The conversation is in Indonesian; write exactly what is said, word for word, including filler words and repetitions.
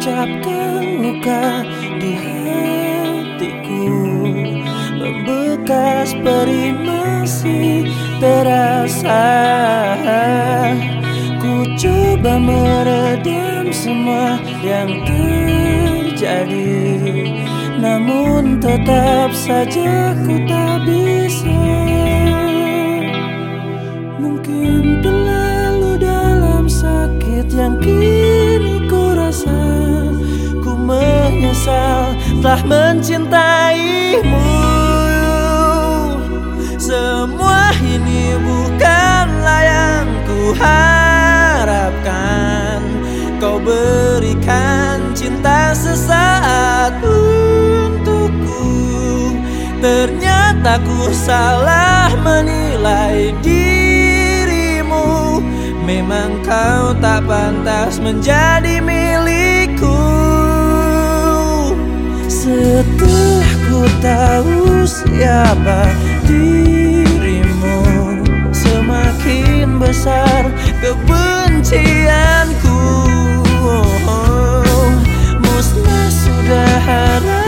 tancapkan luka di hatiku, membekas perih masih terasa. Ku coba meredam semua yang terjadi, namun tetap saja ku tak bisa. Mungkin terlalu dalam sakit yang kini ku rasa. Ku menyesal telah mencintaimu. Semua ini bukanlah yang ku harapkan. Kau berikan cinta sesaat untukku. Ternyata ku salah menilai dirimu. Memang kau tak pantas menjadi milikku. Setelah ku tahu siapa dirimu, semakin besar kebencianku. Musnah sudah harap